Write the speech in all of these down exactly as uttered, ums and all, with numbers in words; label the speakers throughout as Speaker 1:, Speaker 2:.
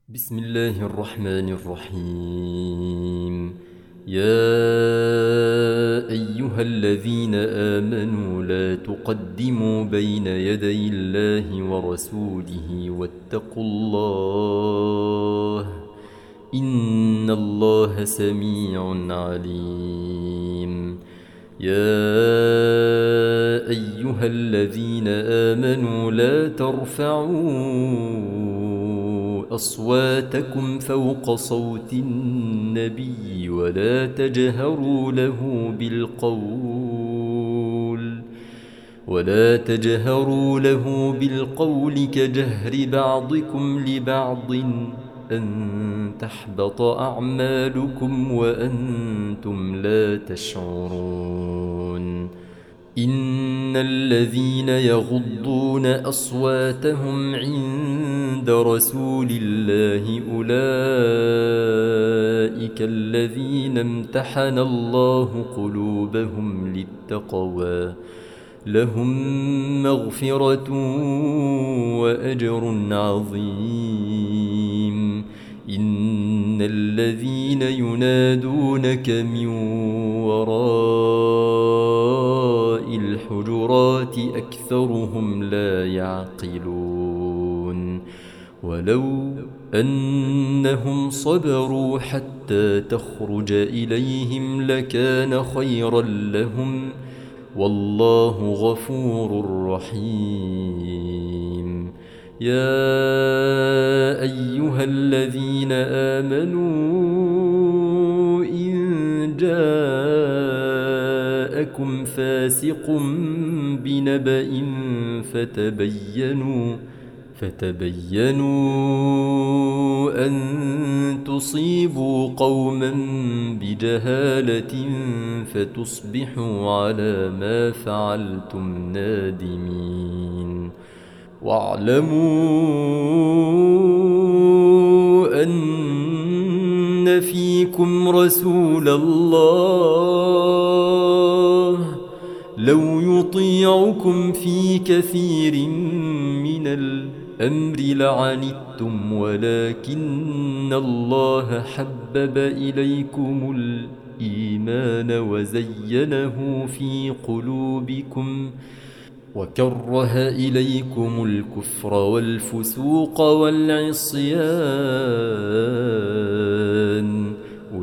Speaker 1: بسم الله الرحمن الرحيم. يا أيها الذين آمنوا لا تقدموا بين يدي الله ورسوله واتقوا الله إن الله سميع عليم. يا أيها الذين آمنوا لا ترفعوا أصواتكم فوق صوت النبي ولا تجهروا له بالقول ولا تجهروا له بالقول كجهر بعضكم لبعض أن تحبط أعمالكم وأنتم لا تشعرون. إن الذين يغضون أصواتهم عند رسول الله أولئك الذين امتحن الله قلوبهم للتقوى لهم مغفرة وأجر عظيم. إن الذين ينادونك من وراء الحجرات أكثرهم لا يعقلون. ولو أنهم صبروا حتى تخرج إليهم لكان خيرا لهم والله غفور رحيم. يا أيها الذين آمنوا إن جاءكم فاسق بنبأ فتبينوا فتبينوا أن تصيبوا قوما بجهالة فتصبحوا على ما فعلتم نادمين. واعلموا أن فيكم رسول الله لو يطيعكم في كثير من الأمر لعنتم ولكن الله حبب إليكم الإيمان وزينه في قلوبكم وكره إليكم الكفر والفسوق والعصيان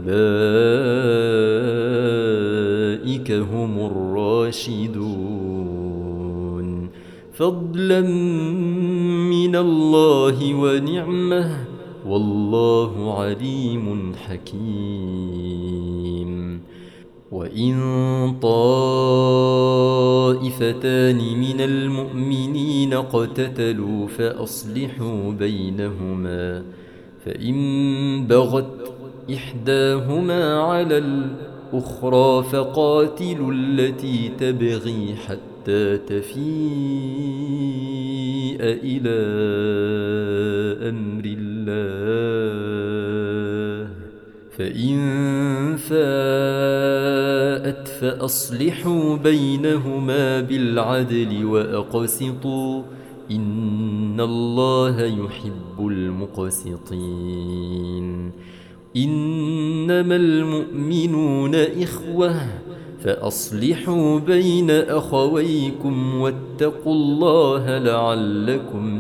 Speaker 1: أولئك هم الراشدون فضلا من الله ونعمه والله عليم حكيم. وإن طائفتان من المؤمنين اقتتلوا فأصلحوا بينهما فإن بغت إحداهما على الأخرى فقاتلوا التي تبغي حتى تفيء إلى أمر الله فإن فاءت فأصلحوا بينهما بالعدل وأقسطوا إن الله يحب المقسطين. إنما المؤمنون إخوة فأصلحوا بين أخويكم واتقوا الله لعلكم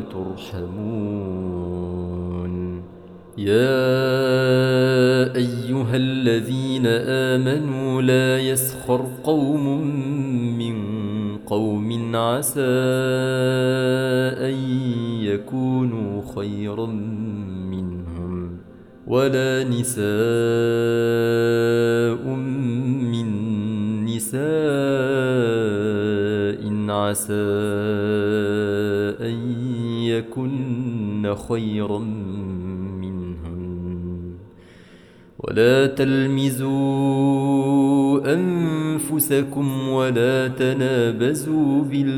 Speaker 1: ترحمون. يا أيها الذين آمنوا لا يسخر قوم من قوم عسى أن يكونوا خيرا منهم ولا نساء من نساء عسى أن يكن خيرا منهن ولا تلمزوا أنفسكم ولا تنابزوا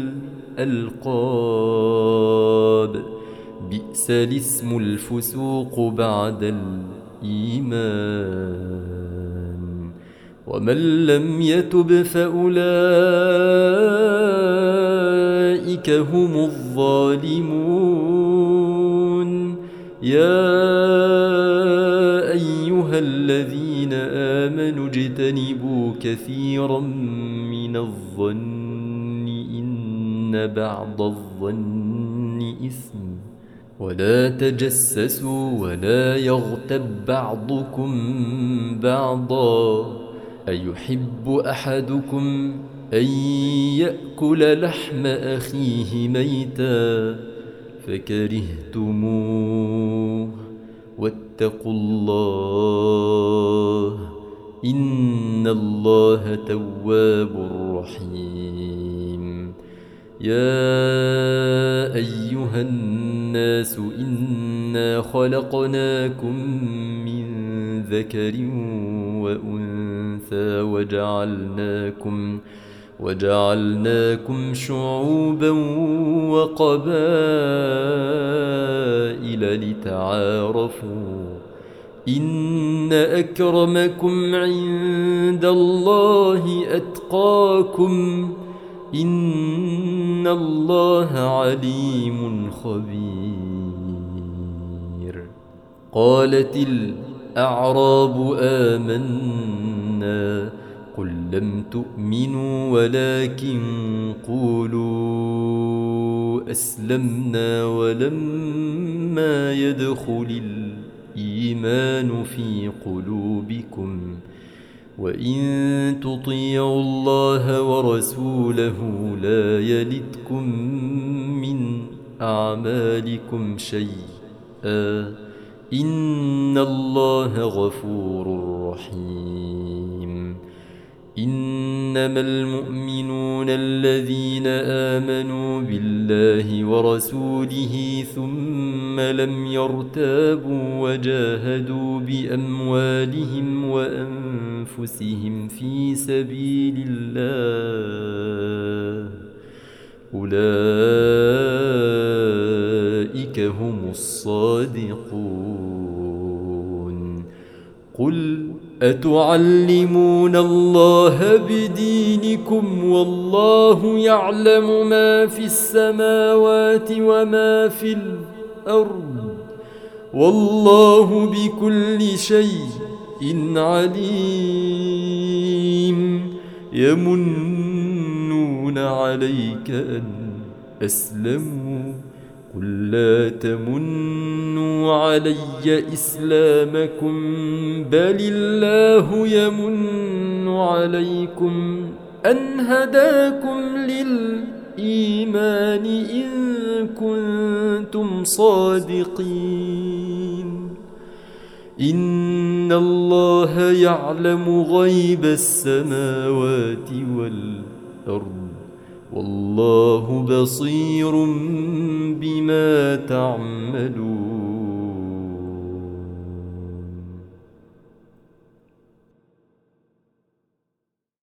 Speaker 1: بالألقاب بئس الاسم الفسوق بعد الإيمان ومن لم يتب فأولئك هم الظالمون. يا أيها الذين آمنوا اجتنبوا كثيرا من الظن إن بعض الظن إثم ولا تجسسوا ولا يغتب بعضكم بعضا أيحب أحدكم أن يأكل لحم أخيه ميتا فكرهتموه واتقوا الله إن الله تواب رحيم. يا أيها الناس إنا خلقناكم من ذكر وأنثى وجعلناكم وجعلناكم شعوبا وقبائل لتعارفوا إن أكرمكم عند الله أتقاكم إن الله عليم خبير. قالت الأعراب آمنا قل لم تؤمنوا ولكن قولوا أسلمنا ولما يدخل الإيمان في قلوبكم وإن تطيعوا الله ورسوله لا يلتكم من أعمالكم شيئا إن الله غفور رحيم. إنما المؤمنون الذين آمنوا بالله ورسوله ثم لم يرتابوا وجاهدوا بأموالهم وأنفسهم في سبيل الله أولئك هم الصادقون. قل أتعلمون الله بدينكم والله يعلم ما في السماوات وما في الأرض والله بكل شيء عليم. يمنون عليك أن أسلموا قل لا تمنوا علي إسلامكم بل الله يمن عليكم أن هداكم للإيمان إن كنتم صادقين. إن الله يعلم غيب السماوات والأرض والله بصير بما تعملون.